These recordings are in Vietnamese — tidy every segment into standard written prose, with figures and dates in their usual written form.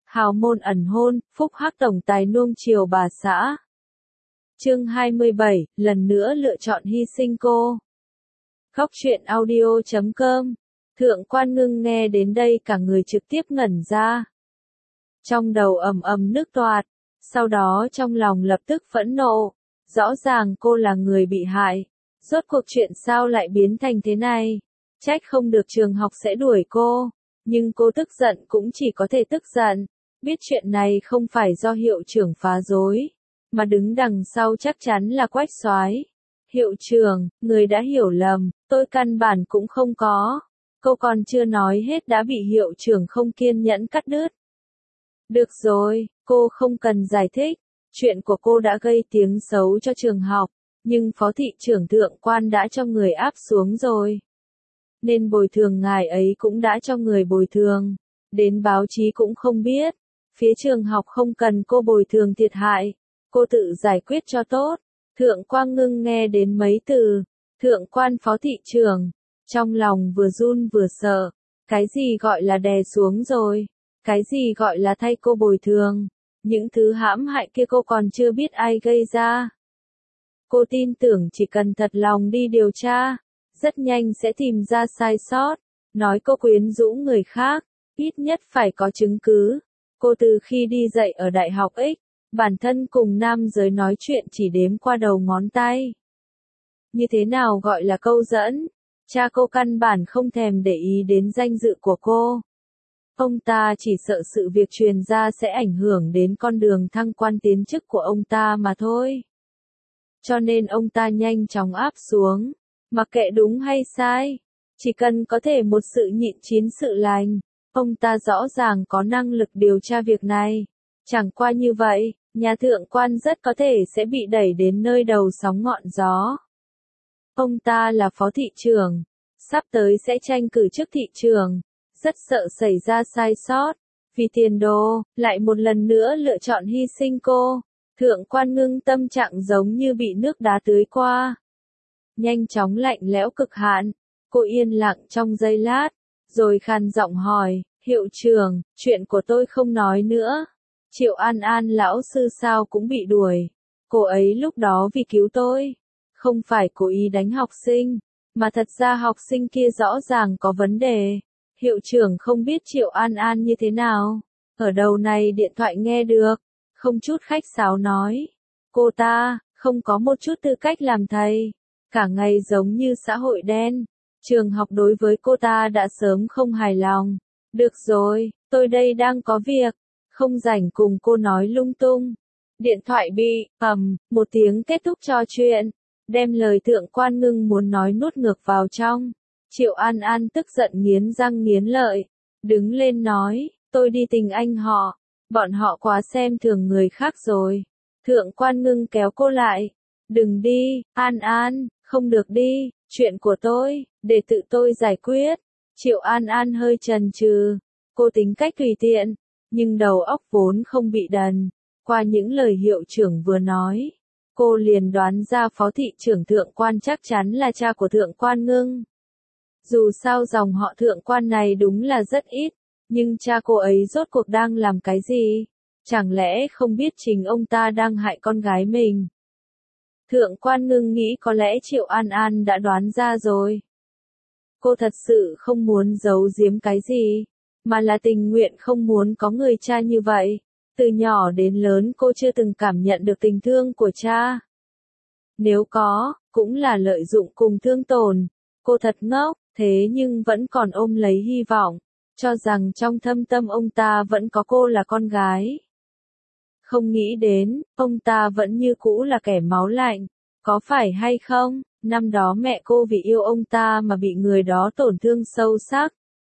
Hào môn ẩn hôn, phúc hắc tổng tài nuông chiều bà xã. Chương 27, lần nữa lựa chọn hy sinh cô. Góc truyện audio.com. Thượng Quan Ngưng nghe đến đây cả người trực tiếp ngẩn ra. Trong đầu ầm ầm nước toạt, sau đó trong lòng lập tức phẫn nộ. Rõ ràng cô là người bị hại. Rốt cuộc chuyện sao lại biến thành thế này? Trách không được trường học sẽ đuổi cô. Nhưng cô tức giận cũng chỉ có thể tức giận. Biết chuyện này không phải do hiệu trưởng phá rối, mà đứng đằng sau chắc chắn là Quách Soái. Hiệu trưởng, người đã hiểu lầm, tôi căn bản cũng không có. Cô còn chưa nói hết đã bị hiệu trưởng không kiên nhẫn cắt đứt. Được rồi, cô không cần giải thích. Chuyện của cô đã gây tiếng xấu cho trường học, nhưng phó thị trưởng Thượng Quan đã cho người áp xuống rồi. Nên bồi thường ngài ấy cũng đã cho người bồi thường. Đến báo chí cũng không biết. Phía trường học không cần cô bồi thường thiệt hại. Cô tự giải quyết cho tốt. Thượng Quan Ngưng nghe đến mấy từ. Thượng Quan phó thị trưởng. Trong lòng vừa run vừa sợ. Cái gì gọi là đè xuống rồi? Cái gì gọi là thay cô bồi thường? Những thứ hãm hại kia cô còn chưa biết ai gây ra. Cô tin tưởng chỉ cần thật lòng đi điều tra, rất nhanh sẽ tìm ra sai sót. Nói cô quyến rũ người khác, ít nhất phải có chứng cứ. Cô từ khi đi dạy ở Đại học X, bản thân cùng nam giới nói chuyện chỉ đếm qua đầu ngón tay. Như thế nào gọi là câu dẫn? Cha cô căn bản không thèm để ý đến danh dự của cô. Ông ta chỉ sợ sự việc truyền ra sẽ ảnh hưởng đến con đường thăng quan tiến chức của ông ta mà thôi. Cho nên ông ta nhanh chóng áp xuống. Mặc kệ đúng hay sai, chỉ cần có thể một sự nhịn chín sự lành. Ông ta rõ ràng có năng lực điều tra việc này. Chẳng qua như vậy, nhà Thượng Quan rất có thể sẽ bị đẩy đến nơi đầu sóng ngọn gió. Ông ta là phó thị trưởng, sắp tới sẽ tranh cử chức thị trưởng, rất sợ xảy ra sai sót. Vì tiền đồ, lại một lần nữa lựa chọn hy sinh cô. Thượng Quan Ngưng tâm trạng giống như bị nước đá tưới qua. Nhanh chóng lạnh lẽo cực hạn. Cô yên lặng trong giây lát, rồi khàn giọng hỏi, hiệu trưởng, chuyện của tôi không nói nữa. Triệu An An lão sư sao cũng bị đuổi. Cô ấy lúc đó vì cứu tôi. Không phải cố ý đánh học sinh, mà thật ra học sinh kia rõ ràng có vấn đề. Hiệu trưởng không biết Triệu An An như thế nào. Ở đầu này điện thoại nghe được. Không chút khách sáo nói. Cô ta, không có một chút tư cách làm thầy. Cả ngày giống như xã hội đen. Trường học đối với cô ta đã sớm không hài lòng. Được rồi, tôi đây đang có việc. Không rảnh cùng cô nói lung tung. Điện thoại bị, một tiếng kết thúc trò chuyện. Đem lời Thượng Quan Ngưng muốn nói nuốt ngược vào trong. Triệu An An tức giận nghiến răng nghiến lợi. Đứng lên nói, tôi đi tình anh họ. Bọn họ quá xem thường người khác rồi. Thượng Quan Ngưng kéo cô lại. Đừng đi, An An, không được đi, chuyện của tôi, để tự tôi giải quyết. Triệu An An hơi chần chừ. Cô tính cách tùy tiện, nhưng đầu óc vốn không bị đần. Qua những lời hiệu trưởng vừa nói, cô liền đoán ra phó thị trưởng Thượng Quan chắc chắn là cha của Thượng Quan Ngưng. Dù sao dòng họ Thượng Quan này đúng là rất ít, nhưng cha cô ấy rốt cuộc đang làm cái gì? Chẳng lẽ không biết chính ông ta đang hại con gái mình? Thượng Quan Ngưng nghĩ có lẽ Triệu An An đã đoán ra rồi. Cô thật sự không muốn giấu giếm cái gì, mà là tình nguyện không muốn có người cha như vậy. Từ nhỏ đến lớn cô chưa từng cảm nhận được tình thương của cha. Nếu có, cũng là lợi dụng cùng thương tổn. Cô thật ngốc, thế nhưng vẫn còn ôm lấy hy vọng, cho rằng trong thâm tâm ông ta vẫn có cô là con gái. Không nghĩ đến, ông ta vẫn như cũ là kẻ máu lạnh. Có phải hay không, năm đó mẹ cô vì yêu ông ta mà bị người đó tổn thương sâu sắc.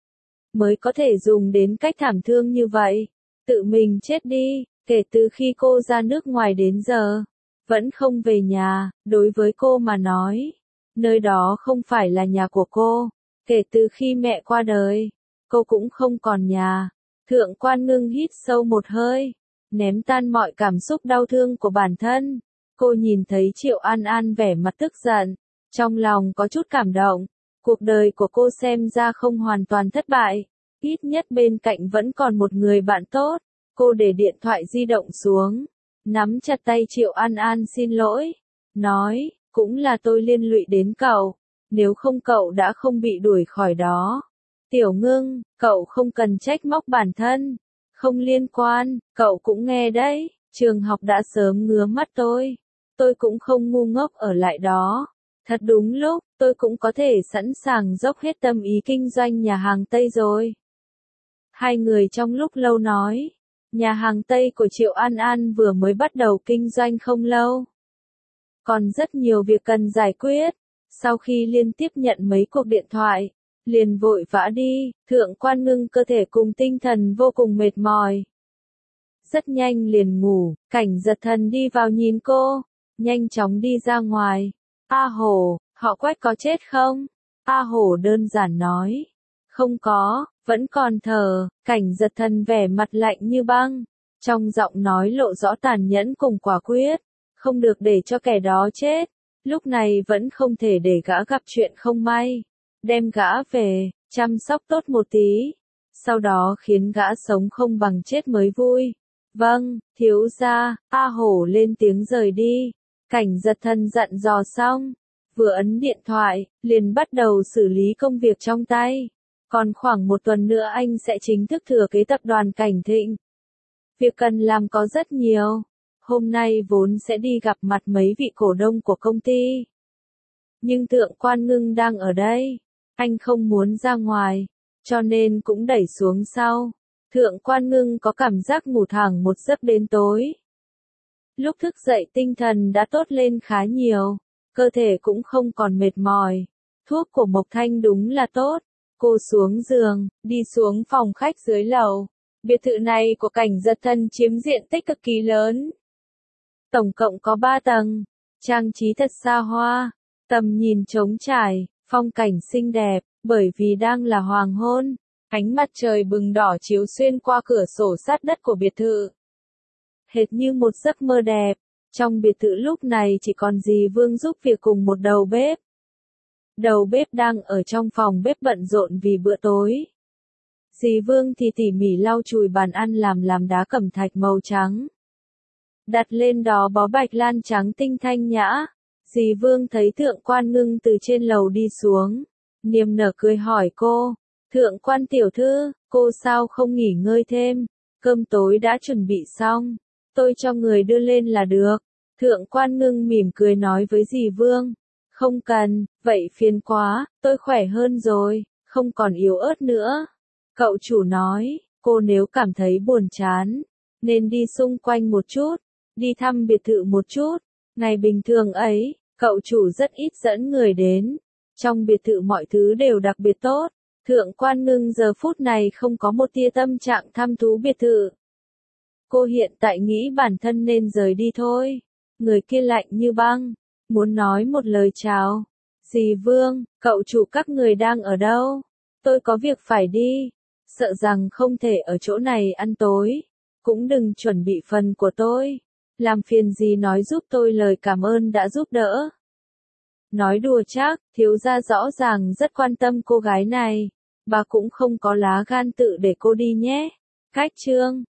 Mới có thể dùng đến cách thảm thương như vậy. Tự mình chết đi, kể từ khi cô ra nước ngoài đến giờ. Vẫn không về nhà, đối với cô mà nói. Nơi đó không phải là nhà của cô. Kể từ khi mẹ qua đời, cô cũng không còn nhà. Thượng Quan Ngưng hít sâu một hơi, ném tan mọi cảm xúc đau thương của bản thân. Cô nhìn thấy Triệu An An vẻ mặt tức giận, trong lòng có chút cảm động. Cuộc đời của cô xem ra không hoàn toàn thất bại, ít nhất bên cạnh vẫn còn một người bạn tốt. Cô để điện thoại di động xuống, nắm chặt tay Triệu An An xin lỗi, nói, cũng là tôi liên lụy đến cậu, nếu không cậu đã không bị đuổi khỏi đó. Tiểu Ngưng, cậu không cần trách móc bản thân, không liên quan, cậu cũng nghe đấy, trường học đã sớm ngứa mắt tôi cũng không ngu ngốc ở lại đó. Thật đúng lúc, tôi cũng có thể sẵn sàng dốc hết tâm ý kinh doanh nhà hàng Tây rồi. Hai người trong lúc lâu nói, nhà hàng Tây của Triệu An An vừa mới bắt đầu kinh doanh không lâu. Còn rất nhiều việc cần giải quyết, sau khi liên tiếp nhận mấy cuộc điện thoại, liền vội vã đi, Thượng Quan Ngưng cơ thể cùng tinh thần vô cùng mệt mỏi. Rất nhanh liền ngủ, Cảnh Giật Thần đi vào nhìn cô, nhanh chóng đi ra ngoài. A Hổ, họ Quách có chết không? A Hổ đơn giản nói. Không có, vẫn còn thở, Cảnh Giật Thần vẻ mặt lạnh như băng. Trong giọng nói lộ rõ tàn nhẫn cùng quả quyết. Không được để cho kẻ đó chết. Lúc này vẫn không thể để gã gặp chuyện không may. Đem gã về, chăm sóc tốt một tí. Sau đó khiến gã sống không bằng chết mới vui. Vâng, thiếu gia, A Hổ lên tiếng rời đi. Cảnh Giật Thần dặn dò xong, vừa ấn điện thoại, liền bắt đầu xử lý công việc trong tay. Còn khoảng một tuần nữa anh sẽ chính thức thừa kế tập đoàn Cảnh Thịnh. Việc cần làm có rất nhiều. Hôm nay vốn sẽ đi gặp mặt mấy vị cổ đông của công ty. Nhưng Thượng Quan Ngưng đang ở đây. Anh không muốn ra ngoài, cho nên cũng đẩy xuống sau. Thượng Quan Ngưng có cảm giác ngủ thẳng một giấc đến tối. Lúc thức dậy tinh thần đã tốt lên khá nhiều, cơ thể cũng không còn mệt mỏi. Thuốc của Mộc Thanh đúng là tốt. Cô xuống giường, đi xuống phòng khách dưới lầu. Biệt thự này của Cảnh Giật Thần chiếm diện tích cực kỳ lớn. Tổng cộng có 3 tầng, trang trí thật xa hoa, tầm nhìn trống trải, phong cảnh xinh đẹp, bởi vì đang là hoàng hôn. Ánh mặt trời bừng đỏ chiếu xuyên qua cửa sổ sát đất của biệt thự. Hệt như một giấc mơ đẹp, trong biệt thự lúc này chỉ còn dì Vương giúp việc cùng một đầu bếp. Đầu bếp đang ở trong phòng bếp bận rộn vì bữa tối. Dì Vương thì tỉ mỉ lau chùi bàn ăn làm đá cẩm thạch màu trắng. Đặt lên đó bó bạch lan trắng tinh thanh nhã. Dì Vương thấy Thượng Quan Ngưng từ trên lầu đi xuống. Niềm nở cười hỏi cô. Thượng Quan tiểu thư, cô sao không nghỉ ngơi thêm? Cơm tối đã chuẩn bị xong. Tôi cho người đưa lên là được. Thượng Quan Ngưng mỉm cười nói với dì Vương. Không cần, vậy phiền quá, tôi khỏe hơn rồi, không còn yếu ớt nữa. Cậu chủ nói, cô nếu cảm thấy buồn chán, nên đi xung quanh một chút, đi thăm biệt thự một chút. Ngày bình thường ấy, cậu chủ rất ít dẫn người đến. Trong biệt thự mọi thứ đều đặc biệt tốt. Thượng Quan Ngưng giờ phút này không có một tia tâm trạng thăm thú biệt thự. Cô hiện tại nghĩ bản thân nên rời đi thôi. Người kia lạnh như băng, muốn nói một lời chào. Dì Vương, cậu chủ các người đang ở đâu? Tôi có việc phải đi. Sợ rằng không thể ở chỗ này ăn tối. Cũng đừng chuẩn bị phần của tôi. Làm phiền dì nói giúp tôi lời cảm ơn đã giúp đỡ. Nói đùa chắc, thiếu gia rõ ràng rất quan tâm cô gái này. Bà cũng không có lá gan tự để cô đi nhé. Cách chương